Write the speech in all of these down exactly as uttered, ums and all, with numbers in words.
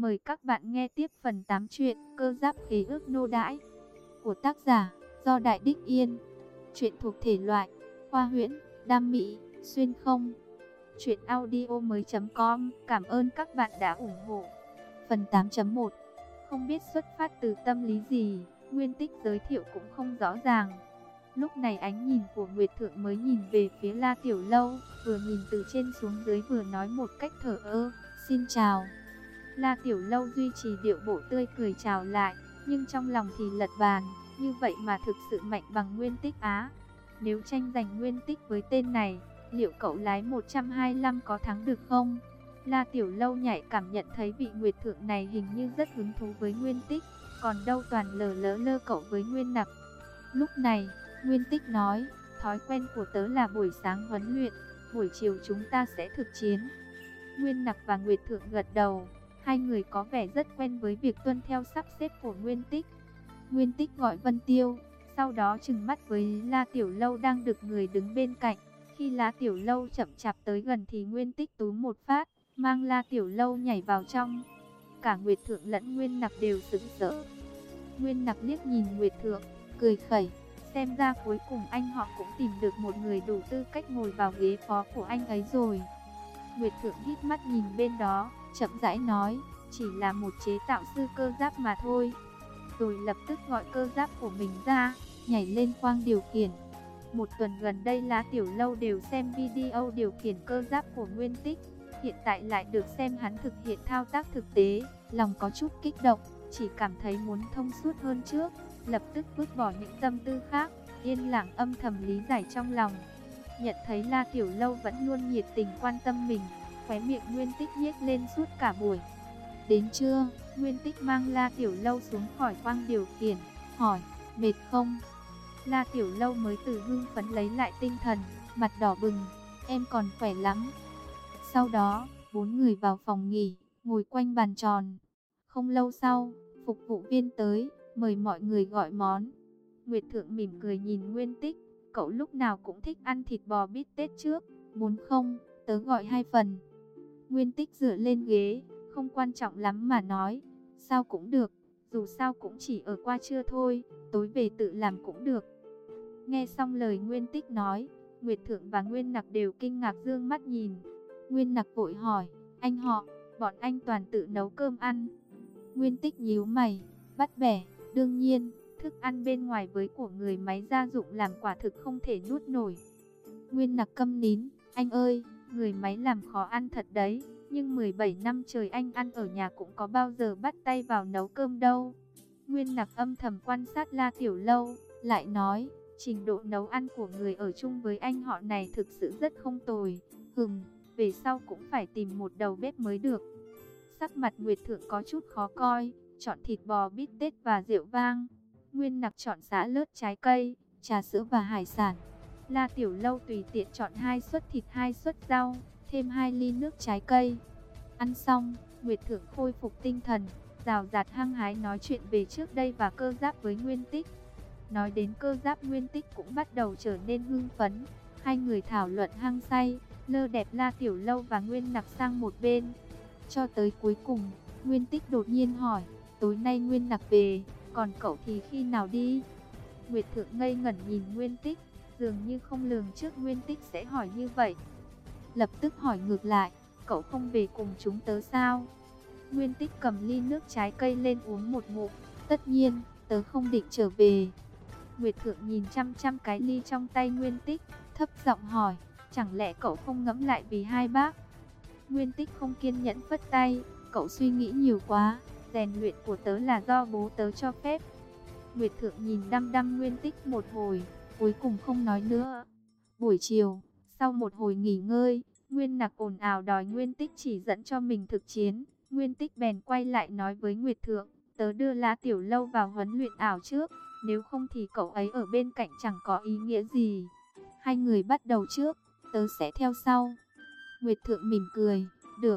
Mời các bạn nghe tiếp phần tám truyện Cơ Giáp Khế Ước Nô Đãi của tác giả Do Đại Đích Yên. Truyện thuộc thể loại khoa huyễn, đam mỹ, xuyên không. Truyện audio mới.com. Cảm ơn các bạn đã ủng hộ. Phần tám chấm một. Không biết xuất phát từ tâm lý gì, Nguyên Tích giới thiệu cũng không rõ ràng. Lúc này ánh nhìn của Nguyệt Thượng mới nhìn về phía La Tiểu Lâu, vừa nhìn từ trên xuống dưới vừa nói một cách thờ ơ, "Xin chào." La Tiểu Lâu duy trì điệu bộ tươi cười chào lại, nhưng trong lòng thì lật bàn, như vậy mà thực sự mạnh bằng Nguyên Tích á. Nếu tranh giành Nguyên Tích với tên này, liệu cậu lái một trăm hai mươi lăm có thắng được không? La Tiểu Lâu nhạy cảm nhận thấy vị Nguyệt Thượng này hình như rất hứng thú với Nguyên Tích, còn đâu toàn lờ lỡ lơ cậu với Nguyên Nặc. Lúc này, Nguyên Tích nói, thói quen của tớ là buổi sáng huấn luyện, buổi chiều chúng ta sẽ thực chiến. Nguyên Nặc và Nguyệt Thượng gật đầu, hai người có vẻ rất quen với việc tuân theo sắp xếp của Nguyên Tích. Nguyên Tích gọi Vân Tiêu, sau đó trừng mắt với La Tiểu Lâu đang được người đứng bên cạnh. Khi La Tiểu Lâu chậm chạp tới gần thì Nguyên Tích túm một phát, mang La Tiểu Lâu nhảy vào trong. Cả Nguyệt Thượng lẫn Nguyên Nặc đều sững sờ. Nguyên Nặc liếc nhìn Nguyệt Thượng, cười khẩy. Xem ra cuối cùng anh họ cũng tìm được một người đủ tư cách ngồi vào ghế phó của anh ấy rồi. Nguyệt Thượng hít mắt nhìn bên đó, chậm rãi nói, chỉ là một chế tạo sư cơ giáp mà thôi. Rồi lập tức gọi cơ giáp của mình ra, nhảy lên khoang điều khiển. Một tuần gần đây La Tiểu Lâu đều xem video điều khiển cơ giáp của Nguyên Tích. Hiện tại lại được xem hắn thực hiện thao tác thực tế, lòng có chút kích động, chỉ cảm thấy muốn thông suốt hơn trước. Lập tức vứt bỏ những tâm tư khác, yên lặng âm thầm lý giải trong lòng. Nhận thấy La Tiểu Lâu vẫn luôn nhiệt tình quan tâm mình, khóe miệng Nguyên Tích nhếch lên suốt cả buổi. Đến trưa, Nguyên Tích mang La Tiểu Lâu xuống khỏi khoang điều khiển, hỏi, mệt không? La Tiểu Lâu mới từ hưng phấn lấy lại tinh thần, mặt đỏ bừng, em còn khỏe lắm. Sau đó, bốn người vào phòng nghỉ, ngồi quanh bàn tròn. Không lâu sau, phục vụ viên tới, mời mọi người gọi món. Nguyệt Thượng mỉm cười nhìn Nguyên Tích, cậu lúc nào cũng thích ăn thịt bò bít tết trước, muốn không, tớ gọi hai phần. Nguyên Tích dựa lên ghế, không quan trọng lắm mà nói, sao cũng được, dù sao cũng chỉ ở qua trưa thôi, tối về tự làm cũng được. Nghe xong lời Nguyên Tích nói, Nguyệt Thượng và Nguyên Nặc đều kinh ngạc dương mắt nhìn. Nguyên Nặc vội hỏi, anh họ, bọn anh toàn tự nấu cơm ăn. Nguyên Tích nhíu mày, bắt bẻ, đương nhiên, thức ăn bên ngoài với của người máy gia dụng làm quả thực không thể nuốt nổi. Nguyên Nặc câm nín, anh ơi, người máy làm khó ăn thật đấy, nhưng mười bảy năm trời anh ăn ở nhà cũng có bao giờ bắt tay vào nấu cơm đâu. Nguyên Nặc âm thầm quan sát La Tiểu Lâu, lại nói, trình độ nấu ăn của người ở chung với anh họ này thực sự rất không tồi, hừm, về sau cũng phải tìm một đầu bếp mới được. Sắc mặt Nguyệt Thượng có chút khó coi, chọn thịt bò bít tết và rượu vang. Nguyên Nặc chọn sả lướt trái cây, trà sữa và hải sản. La Tiểu Lâu tùy tiện chọn hai suất thịt hai suất rau, thêm hai ly nước trái cây. Ăn xong, Nguyệt Thượng khôi phục tinh thần, rào rạt hăng hái nói chuyện về trước đây và cơ giáp với Nguyên Tích. Nói đến cơ giáp, Nguyên Tích cũng bắt đầu trở nên hưng phấn. Hai người thảo luận hăng say, lơ đẹp La Tiểu Lâu và Nguyên Nặc sang một bên. Cho tới cuối cùng, Nguyên Tích đột nhiên hỏi, tối nay Nguyên Nặc về, còn cậu thì khi nào đi? Nguyệt Thượng ngây ngẩn nhìn Nguyên Tích, dường như không lường trước Nguyên Tích sẽ hỏi như vậy. Lập tức hỏi ngược lại, cậu không về cùng chúng tớ sao? Nguyên Tích cầm ly nước trái cây lên uống một ngụm, tất nhiên, tớ không định trở về. Nguyệt Thượng nhìn chăm chăm cái ly trong tay Nguyên Tích, thấp giọng hỏi, chẳng lẽ cậu không ngẫm lại vì hai bác? Nguyên Tích không kiên nhẫn phất tay, cậu suy nghĩ nhiều quá, rèn luyện của tớ là do bố tớ cho phép. Nguyệt Thượng nhìn đăm đăm Nguyên Tích một hồi, cuối cùng không nói nữa. Buổi chiều, sau một hồi nghỉ ngơi, Nguyên Nặc ồn ào đòi Nguyên Tích chỉ dẫn cho mình thực chiến. Nguyên Tích bèn quay lại nói với Nguyệt Thượng, tớ đưa La Tiểu Lâu vào huấn luyện ảo trước, nếu không thì cậu ấy ở bên cạnh chẳng có ý nghĩa gì. Hai người bắt đầu trước, tớ sẽ theo sau. Nguyệt Thượng mỉm cười, được.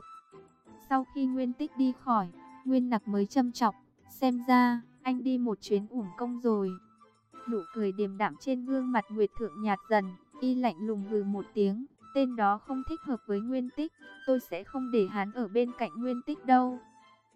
Sau khi Nguyên Tích đi khỏi, Nguyên Nặc mới châm chọc, xem ra, anh đi một chuyến uổng công rồi. Nụ cười điềm đạm trên gương mặt Nguyệt Thượng nhạt dần, y lạnh lùng hừ một tiếng, tên đó không thích hợp với Nguyên Tích, tôi sẽ không để hắn ở bên cạnh Nguyên Tích đâu.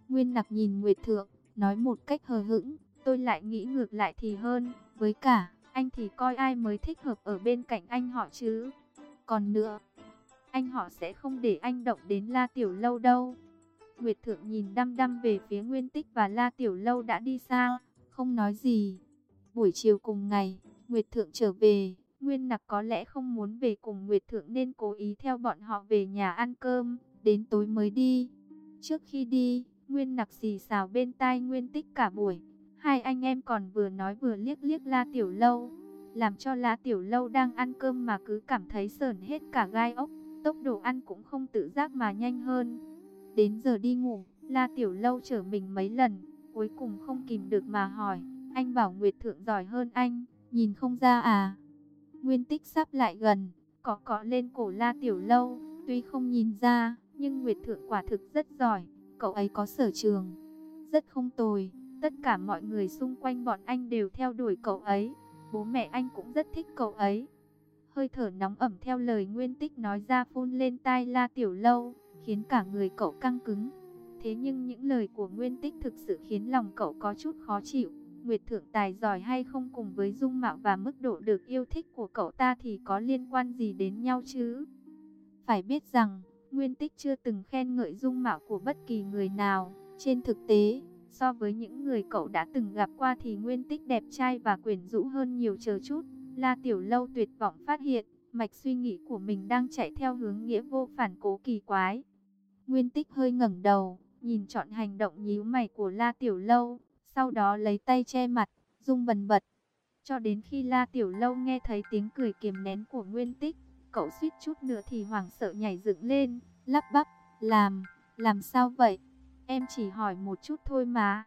Nguyên Nặc nhìn Nguyệt Thượng, nói một cách hờ hững, tôi lại nghĩ ngược lại thì hơn, với cả, anh thì coi ai mới thích hợp ở bên cạnh anh họ chứ. Còn nữa, anh họ sẽ không để anh động đến La Tiểu Lâu đâu. Nguyệt Thượng nhìn đăm đăm về phía Nguyên Tích và La Tiểu Lâu đã đi xa, không nói gì. Buổi chiều cùng ngày, Nguyệt Thượng trở về, Nguyên Nặc có lẽ không muốn về cùng Nguyệt Thượng nên cố ý theo bọn họ về nhà ăn cơm, đến tối mới đi. Trước khi đi, Nguyên Nặc xì xào bên tai Nguyên Tích cả buổi. Hai anh em còn vừa nói vừa liếc liếc La Tiểu Lâu, làm cho La Tiểu Lâu đang ăn cơm mà cứ cảm thấy sởn hết cả gai ốc. Tốc độ ăn cũng không tự giác mà nhanh hơn. Đến giờ đi ngủ, La Tiểu Lâu trở mình mấy lần, cuối cùng không kìm được mà hỏi, anh bảo Nguyệt Thượng giỏi hơn anh, nhìn không ra à? Nguyên Tích sắp lại gần, cọ cọ lên cổ La Tiểu Lâu, tuy không nhìn ra, nhưng Nguyệt Thượng quả thực rất giỏi, cậu ấy có sở trường, rất không tồi, tất cả mọi người xung quanh bọn anh đều theo đuổi cậu ấy, bố mẹ anh cũng rất thích cậu ấy. Hơi thở nóng ẩm theo lời Nguyên Tích nói ra phun lên tai La Tiểu Lâu, khiến cả người cậu căng cứng. Thế nhưng những lời của Nguyên Tích thực sự khiến lòng cậu có chút khó chịu. Nguyệt Thượng tài giỏi hay không cùng với dung mạo và mức độ được yêu thích của cậu ta thì có liên quan gì đến nhau chứ? Phải biết rằng, Nguyên Tích chưa từng khen ngợi dung mạo của bất kỳ người nào. Trên thực tế, so với những người cậu đã từng gặp qua thì Nguyên Tích đẹp trai và quyến rũ hơn nhiều chờ chút. La Tiểu Lâu tuyệt vọng phát hiện, mạch suy nghĩ của mình đang chạy theo hướng nghĩa vô phản cố kỳ quái. Nguyên Tích hơi ngẩng đầu, nhìn trọn hành động nhíu mày của La Tiểu Lâu, sau đó lấy tay che mặt, rung bần bật. Cho đến khi La Tiểu Lâu nghe thấy tiếng cười kiềm nén của Nguyên Tích, cậu suýt chút nữa thì hoảng sợ nhảy dựng lên, lắp bắp, làm, làm sao vậy? Em chỉ hỏi một chút thôi mà.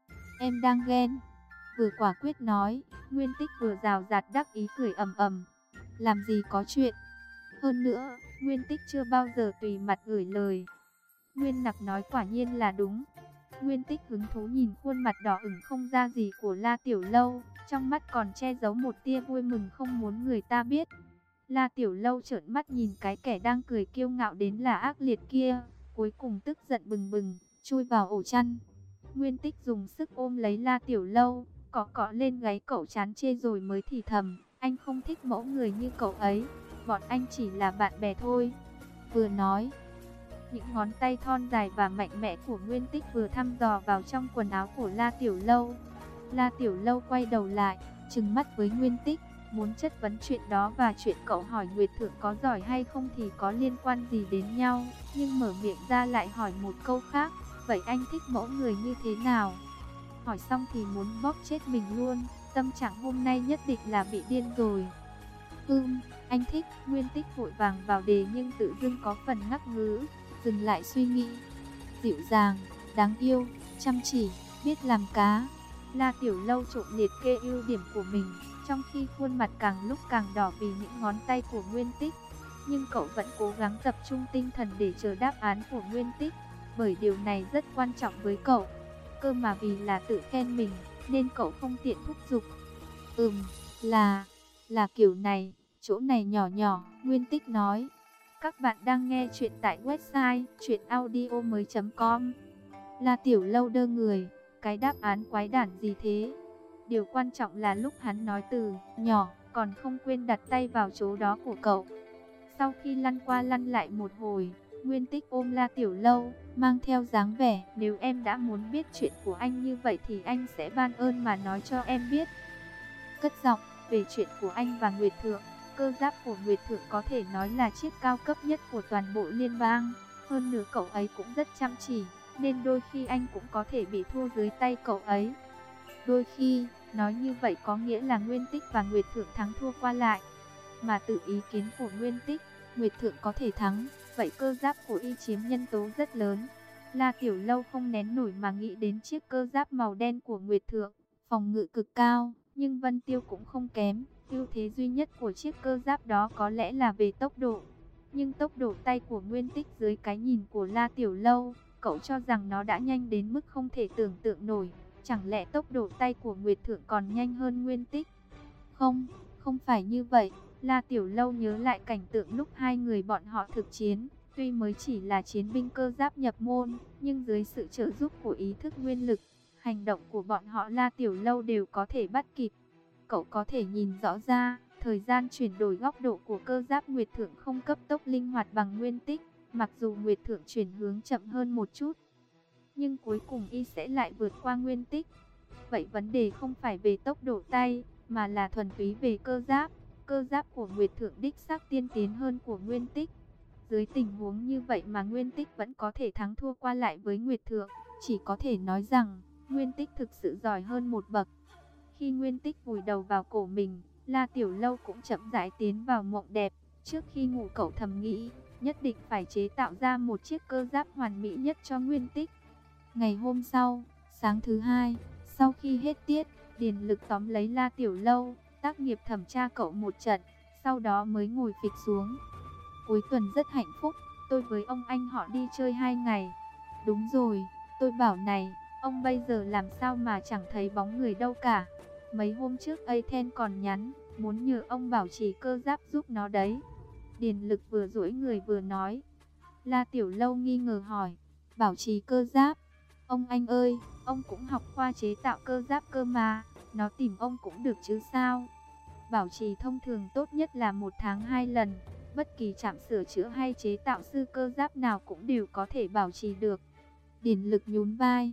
Em đang ghen. Vừa quả quyết nói, Nguyên Tích vừa rào rạt đắc ý cười ầm ầm. Làm gì có chuyện. Hơn nữa, Nguyên Tích chưa bao giờ tùy mặt gửi lời. Nguyên Nặc nói quả nhiên là đúng. Nguyên Tích hứng thú nhìn khuôn mặt đỏ ửng không ra gì của La Tiểu Lâu, trong mắt còn che giấu một tia vui mừng không muốn người ta biết. La Tiểu Lâu trợn mắt nhìn cái kẻ đang cười kiêu ngạo đến là ác liệt kia, cuối cùng tức giận bừng bừng, chui vào ổ chăn. Nguyên Tích dùng sức ôm lấy La Tiểu Lâu, cọ cọ lên gáy cậu chán chê rồi mới thì thầm, anh không thích mẫu người như cậu ấy, bọn anh chỉ là bạn bè thôi. Vừa nói, những ngón tay thon dài và mạnh mẽ của Nguyên Tích vừa thăm dò vào trong quần áo của La Tiểu Lâu. La Tiểu Lâu quay đầu lại, trừng mắt với Nguyên Tích, muốn chất vấn chuyện đó và chuyện cậu hỏi Nguyệt Thượng có giỏi hay không thì có liên quan gì đến nhau, nhưng mở miệng ra lại hỏi một câu khác, vậy anh thích mẫu người như thế nào? Hỏi xong thì muốn bóp chết mình luôn, tâm trạng hôm nay nhất định là bị điên rồi. Ừm, anh thích. Nguyên Tích vội vàng vào đề nhưng tự dưng có phần ngắc ngứ, dừng lại suy nghĩ. Dịu dàng, đáng yêu, chăm chỉ, biết làm cá. La Tiểu Lâu trộm liệt kê ưu điểm của mình, trong khi khuôn mặt càng lúc càng đỏ vì những ngón tay của Nguyên Tích. Nhưng cậu vẫn cố gắng tập trung tinh thần để chờ đáp án của Nguyên Tích, bởi điều này rất quan trọng với cậu. Cơ mà vì là tự khen mình, nên cậu không tiện thúc giục. Ừm, là, là kiểu này, chỗ này nhỏ nhỏ, Nguyên Tích nói. Các bạn đang nghe chuyện tại website truyện audio mới chấm com. La Tiểu Lâu đơ người, cái đáp án quái đản gì thế? Điều quan trọng là lúc hắn nói từ nhỏ, còn không quên đặt tay vào chỗ đó của cậu. Sau khi lăn qua lăn lại một hồi, Nguyên Tích ôm La Tiểu Lâu, mang theo dáng vẻ, nếu em đã muốn biết chuyện của anh như vậy thì anh sẽ ban ơn mà nói cho em biết. Cất giọng, về chuyện của anh và Nguyệt Thượng, cơ giáp của Nguyệt Thượng có thể nói là chiếc cao cấp nhất của toàn bộ liên bang. Hơn nữa cậu ấy cũng rất chăm chỉ, nên đôi khi anh cũng có thể bị thua dưới tay cậu ấy. Đôi khi, nói như vậy có nghĩa là Nguyên Tích và Nguyệt Thượng thắng thua qua lại. Mà từ ý kiến của Nguyên Tích, Nguyệt Thượng có thể thắng, vậy cơ giáp của y chiếm nhân tố rất lớn. La Tiểu Lâu không nén nổi mà nghĩ đến chiếc cơ giáp màu đen của Nguyệt Thượng, phòng ngự cực cao, nhưng Vân Tiêu cũng không kém. Ưu thế duy nhất của chiếc cơ giáp đó có lẽ là về tốc độ. Nhưng tốc độ tay của Nguyên Tích dưới cái nhìn của La Tiểu Lâu, cậu cho rằng nó đã nhanh đến mức không thể tưởng tượng nổi. Chẳng lẽ tốc độ tay của Nguyệt Thượng còn nhanh hơn Nguyên Tích? Không, không phải như vậy. La Tiểu Lâu nhớ lại cảnh tượng lúc hai người bọn họ thực chiến. Tuy mới chỉ là chiến binh cơ giáp nhập môn, nhưng dưới sự trợ giúp của ý thức nguyên lực, hành động của bọn họ La Tiểu Lâu đều có thể bắt kịp. Cậu có thể nhìn rõ ra, thời gian chuyển đổi góc độ của cơ giáp Nguyệt Thượng không cấp tốc linh hoạt bằng Nguyên Tích, mặc dù Nguyệt Thượng chuyển hướng chậm hơn một chút, nhưng cuối cùng y sẽ lại vượt qua Nguyên Tích. Vậy vấn đề không phải về tốc độ tay, mà là thuần túy về cơ giáp. Cơ giáp của Nguyệt Thượng đích xác tiên tiến hơn của Nguyên Tích. Dưới tình huống như vậy mà Nguyên Tích vẫn có thể thắng thua qua lại với Nguyệt Thượng, chỉ có thể nói rằng Nguyên Tích thực sự giỏi hơn một bậc. Khi Nguyên Tích vùi đầu vào cổ mình, La Tiểu Lâu cũng chậm rãi tiến vào mộng đẹp. Trước khi ngủ cậu thầm nghĩ, nhất định phải chế tạo ra một chiếc cơ giáp hoàn mỹ nhất cho Nguyên Tích. Ngày hôm sau, sáng thứ hai, sau khi hết tiết, Điền Lực tóm lấy La Tiểu Lâu, tác nghiệp thẩm tra cậu một trận, sau đó mới ngồi phịch xuống. Cuối tuần rất hạnh phúc, tôi với ông anh họ đi chơi hai ngày. Đúng rồi, tôi bảo này, ông bây giờ làm sao mà chẳng thấy bóng người đâu cả. Mấy hôm trước Athens còn nhắn, muốn nhờ ông bảo trì cơ giáp giúp nó đấy. Điền Lực vừa duỗi người vừa nói. La Tiểu Lâu nghi ngờ hỏi, bảo trì cơ giáp? Ông anh ơi, ông cũng học khoa chế tạo cơ giáp cơ mà, nó tìm ông cũng được chứ sao? Bảo trì thông thường tốt nhất là một tháng hai lần, bất kỳ trạm sửa chữa hay chế tạo sư cơ giáp nào cũng đều có thể bảo trì được. Điền Lực nhún vai,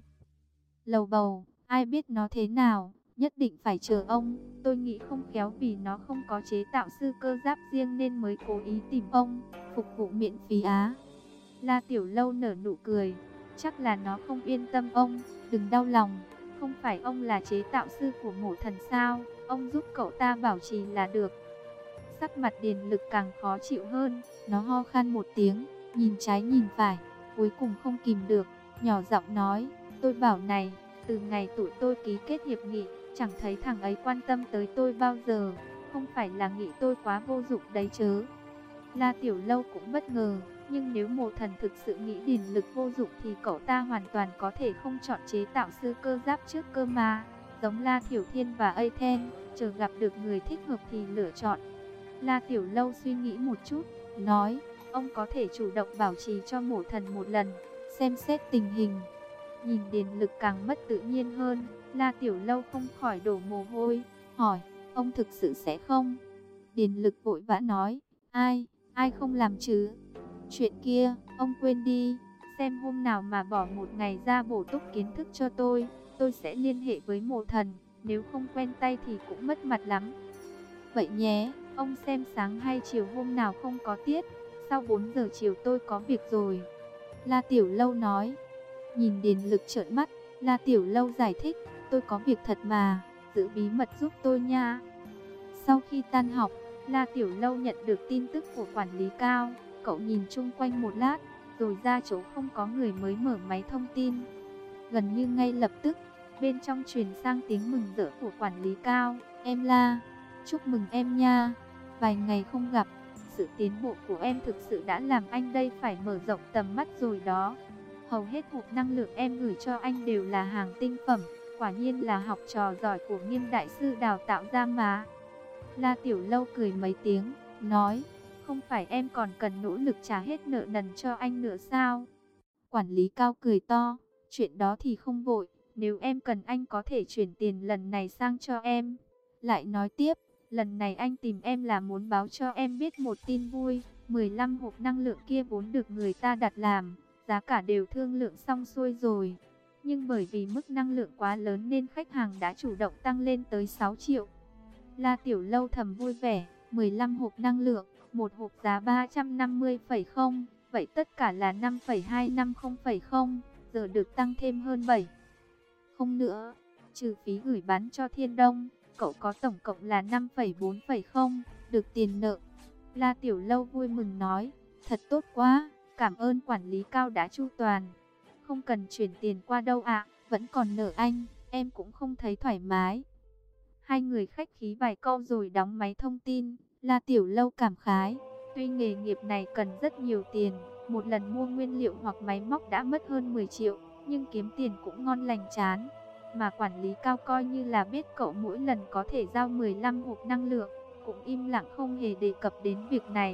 lầu bầu, ai biết nó thế nào, nhất định phải chờ ông. Tôi nghĩ không khéo vì nó không có chế tạo sư cơ giáp riêng nên mới cố ý tìm ông, phục vụ miễn phí á. La Tiểu Lâu nở nụ cười, chắc là nó không yên tâm ông, đừng đau lòng. Không phải ông là chế tạo sư của Mộ Thần sao, ông giúp cậu ta bảo trì là được. Sắc mặt Điền Lực càng khó chịu hơn, nó ho khan một tiếng, nhìn trái nhìn phải, cuối cùng không kìm được, nhỏ giọng nói, tôi bảo này, từ ngày tụi tôi ký kết hiệp nghị, chẳng thấy thằng ấy quan tâm tới tôi bao giờ, không phải là nghĩ tôi quá vô dụng đấy chớ. La Tiểu Lâu cũng bất ngờ, nhưng nếu Mộ Thần thực sự nghĩ Điền Lực vô dụng thì cậu ta hoàn toàn có thể không chọn chế tạo sư cơ giáp trước cơ mà. Giống La Thiểu Thiên và Athens, chờ gặp được người thích hợp thì lựa chọn. La Tiểu Lâu suy nghĩ một chút, nói, ông có thể chủ động bảo trì cho Mộ Thần một lần, xem xét tình hình. Nhìn Điền Lực càng mất tự nhiên hơn, La Tiểu Lâu không khỏi đổ mồ hôi, hỏi, ông thực sự sẽ không? Điền Lực vội vã nói, ai, ai không làm chứ? Chuyện kia, ông quên đi, xem hôm nào mà bỏ một ngày ra bổ túc kiến thức cho tôi, tôi sẽ liên hệ với Mộ Thần, nếu không quen tay thì cũng mất mặt lắm. Vậy nhé, ông xem sáng hay chiều hôm nào không có tiết, sau bốn giờ chiều tôi có việc rồi. La Tiểu Lâu nói. Nhìn Điền Lực trợn mắt, La Tiểu Lâu giải thích, tôi có việc thật mà, giữ bí mật giúp tôi nha. Sau khi tan học, La Tiểu Lâu nhận được tin tức của quản lý Cao, cậu nhìn chung quanh một lát, rồi ra chỗ không có người mới mở máy thông tin. Gần như ngay lập tức, bên trong truyền sang tiếng mừng rỡ của quản lý Cao, em La, chúc mừng em nha, vài ngày không gặp, sự tiến bộ của em thực sự đã làm anh đây phải mở rộng tầm mắt rồi đó. Hầu hết hộp năng lượng em gửi cho anh đều là hàng tinh phẩm, quả nhiên là học trò giỏi của Nghiêm đại sư đào tạo ra mà. La Tiểu Lâu cười mấy tiếng, nói, không phải em còn cần nỗ lực trả hết nợ nần cho anh nữa sao? Quản lý Cao cười to, chuyện đó thì không vội, nếu em cần anh có thể chuyển tiền lần này sang cho em. Lại nói tiếp, lần này anh tìm em là muốn báo cho em biết một tin vui, mười lăm hộp năng lượng kia vốn được người ta đặt làm, giá cả đều thương lượng xong xuôi rồi. Nhưng bởi vì mức năng lượng quá lớn nên khách hàng đã chủ động tăng lên tới sáu triệu. La Tiểu Lâu thầm vui vẻ, mười lăm hộp năng lượng, một hộp giá ba trăm năm mươi phẩy không, vậy tất cả là năm phẩy hai năm không phẩy không, giờ được tăng thêm hơn bảy không nữa, trừ phí gửi bán cho Thiên Đông, cậu có tổng cộng là năm phẩy bốn phẩy không, được tiền nợ. La Tiểu Lâu vui mừng nói, thật tốt quá, cảm ơn quản lý Cao đã chu toàn. Không cần chuyển tiền qua đâu ạ, vẫn còn nợ anh, em cũng không thấy thoải mái. Hai người khách khí vài câu rồi đóng máy thông tin. La Tiểu Lâu cảm khái, tuy nghề nghiệp này cần rất nhiều tiền, một lần mua nguyên liệu hoặc máy móc đã mất hơn mười triệu, nhưng kiếm tiền cũng ngon lành chán. Mà quản lý Cao coi như là biết cậu mỗi lần có thể giao mười lăm hộp năng lượng, cũng im lặng không hề đề cập đến việc này,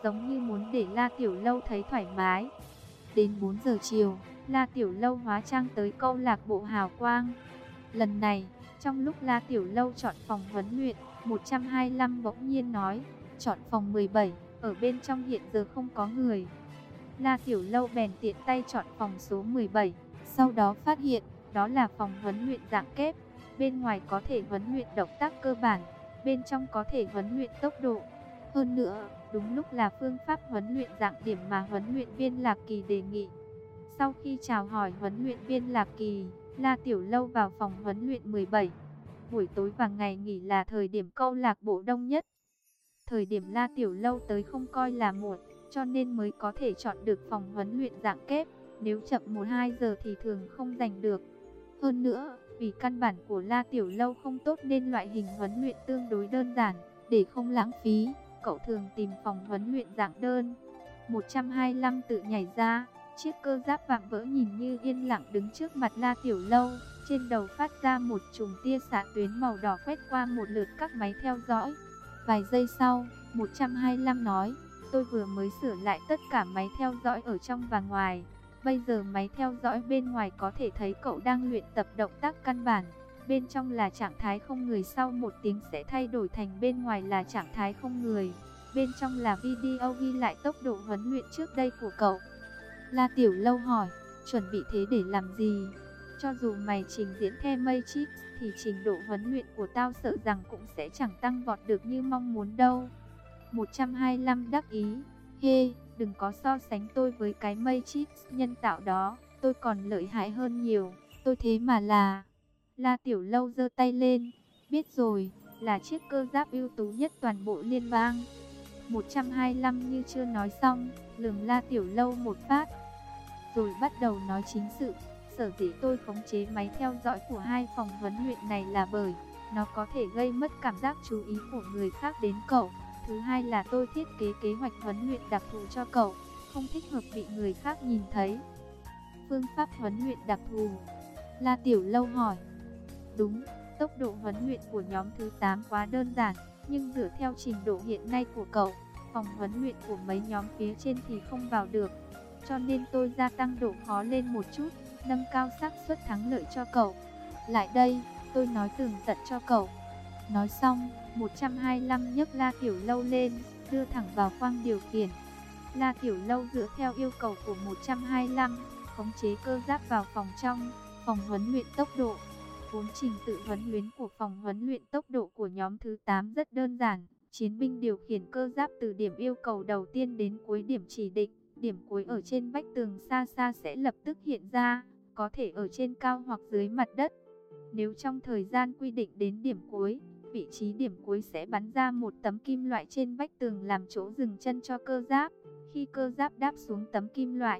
giống như muốn để La Tiểu Lâu thấy thoải mái. Đến bốn giờ chiều, La Tiểu Lâu hóa trang tới câu lạc bộ Hào Quang. Lần này, trong lúc La Tiểu Lâu chọn phòng huấn luyện, một trăm hai mươi lăm bỗng nhiên nói, chọn phòng mười bảy, ở bên trong hiện giờ không có người. La Tiểu Lâu bèn tiện tay chọn phòng số mười bảy, sau đó phát hiện, đó là phòng huấn luyện dạng kép. Bên ngoài có thể huấn luyện động tác cơ bản, bên trong có thể huấn luyện tốc độ. Hơn nữa, đúng lúc là phương pháp huấn luyện dạng điểm mà huấn luyện viên Lạc Kỳ đề nghị. Sau khi chào hỏi huấn luyện viên Lạc Kỳ, La Tiểu Lâu vào phòng huấn luyện mười bảy. Buổi tối và ngày nghỉ là thời điểm câu lạc bộ đông nhất. Thời điểm La Tiểu Lâu tới không coi là muộn, cho nên mới có thể chọn được phòng huấn luyện dạng kép. Nếu chậm một hai giờ thì thường không giành được. Hơn nữa, vì căn bản của La Tiểu Lâu không tốt nên loại hình huấn luyện tương đối đơn giản. Để không lãng phí, cậu thường tìm phòng huấn luyện dạng đơn. một trăm hai mươi lăm tự nhảy ra, chiếc cơ giáp vạm vỡ nhìn như yên lặng đứng trước mặt La Tiểu Lâu. Trên đầu phát ra một chùm tia xạ tuyến màu đỏ quét qua một lượt các máy theo dõi. Vài giây sau, một trăm hai mươi lăm nói, tôi vừa mới sửa lại tất cả máy theo dõi ở trong và ngoài. Bây giờ máy theo dõi bên ngoài có thể thấy cậu đang luyện tập động tác căn bản. Bên trong là trạng thái không người, sau một tiếng sẽ thay đổi thành bên ngoài là trạng thái không người. Bên trong là video ghi lại tốc độ huấn luyện trước đây của cậu. La Tiểu Lâu hỏi, chuẩn bị thế để làm gì? Cho dù mày trình diễn theo Matrix thì trình độ huấn luyện của tao sợ rằng cũng sẽ chẳng tăng vọt được như mong muốn đâu. một trăm hai mươi lăm đắc ý, hê, đừng có so sánh tôi với cái Matrix nhân tạo đó, tôi còn lợi hại hơn nhiều, tôi thế mà là... La Tiểu Lâu giơ tay lên, biết rồi, là chiếc cơ giáp ưu tú nhất toàn bộ liên bang. một trăm hai mươi lăm như chưa nói xong, lườm La Tiểu Lâu một phát, rồi bắt đầu nói chính sự. Sở dĩ tôi khống chế máy theo dõi của hai phòng huấn luyện này là bởi nó có thể gây mất cảm giác chú ý của người khác đến cậu. Thứ hai là tôi thiết kế kế hoạch huấn luyện đặc thù cho cậu, không thích hợp bị người khác nhìn thấy. Phương pháp huấn luyện đặc thù? La Tiểu Lâu hỏi. Đúng, tốc độ huấn luyện của nhóm thứ tám quá đơn giản, nhưng dựa theo trình độ hiện nay của cậu, phòng huấn luyện của mấy nhóm phía trên thì không vào được. Cho nên tôi gia tăng độ khó lên một chút, nâng cao xác suất thắng lợi cho cậu. Lại đây, tôi nói tường tận cho cậu. Nói xong, một trăm hai mươi lăm nhấc La Tiểu Lâu lên, đưa thẳng vào khoang điều khiển. La Tiểu Lâu dựa theo yêu cầu của một trăm hai mươi lăm, khống chế cơ giáp vào phòng trong, phòng huấn luyện tốc độ. Vốn trình tự huấn luyện của phòng huấn luyện tốc độ của nhóm thứ tám rất đơn giản. Chiến binh điều khiển cơ giáp từ điểm yêu cầu đầu tiên đến cuối điểm chỉ định. Điểm cuối ở trên vách tường xa xa sẽ lập tức hiện ra, có thể ở trên cao hoặc dưới mặt đất. Nếu trong thời gian quy định đến điểm cuối, vị trí điểm cuối sẽ bắn ra một tấm kim loại trên vách tường làm chỗ dừng chân cho cơ giáp. Khi cơ giáp đáp xuống tấm kim loại,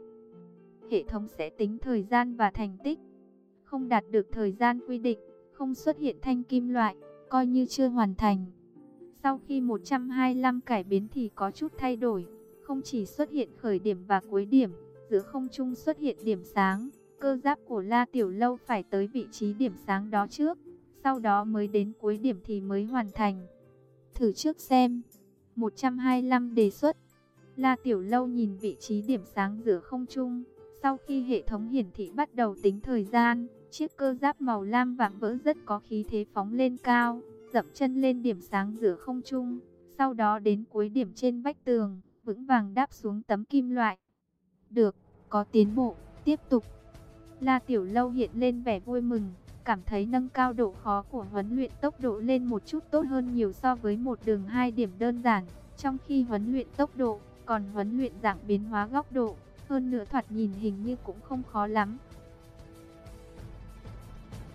hệ thống sẽ tính thời gian và thành tích. Không đạt được thời gian quy định, không xuất hiện thanh kim loại, coi như chưa hoàn thành. Sau khi một trăm hai mươi lăm cải biến thì có chút thay đổi. Không chỉ xuất hiện khởi điểm và cuối điểm, giữa không trung xuất hiện điểm sáng. Cơ giáp của La Tiểu Lâu phải tới vị trí điểm sáng đó trước, sau đó mới đến cuối điểm thì mới hoàn thành. Thử trước xem. một trăm hai mươi lăm đề xuất. La Tiểu Lâu nhìn vị trí điểm sáng giữa không trung. Sau khi hệ thống hiển thị bắt đầu tính thời gian, chiếc cơ giáp màu lam vạm vỡ rất có khí thế phóng lên cao, dậm chân lên điểm sáng giữa không trung, sau đó đến cuối điểm trên vách tường, vững vàng đáp xuống tấm kim loại. Được, có tiến bộ, tiếp tục. La Tiểu Lâu hiện lên vẻ vui mừng, cảm thấy nâng cao độ khó của huấn luyện tốc độ lên một chút tốt hơn nhiều so với một đường hai điểm đơn giản. Trong khi huấn luyện tốc độ, còn huấn luyện dạng biến hóa góc độ, hơn nữa thoạt nhìn hình như cũng không khó lắm.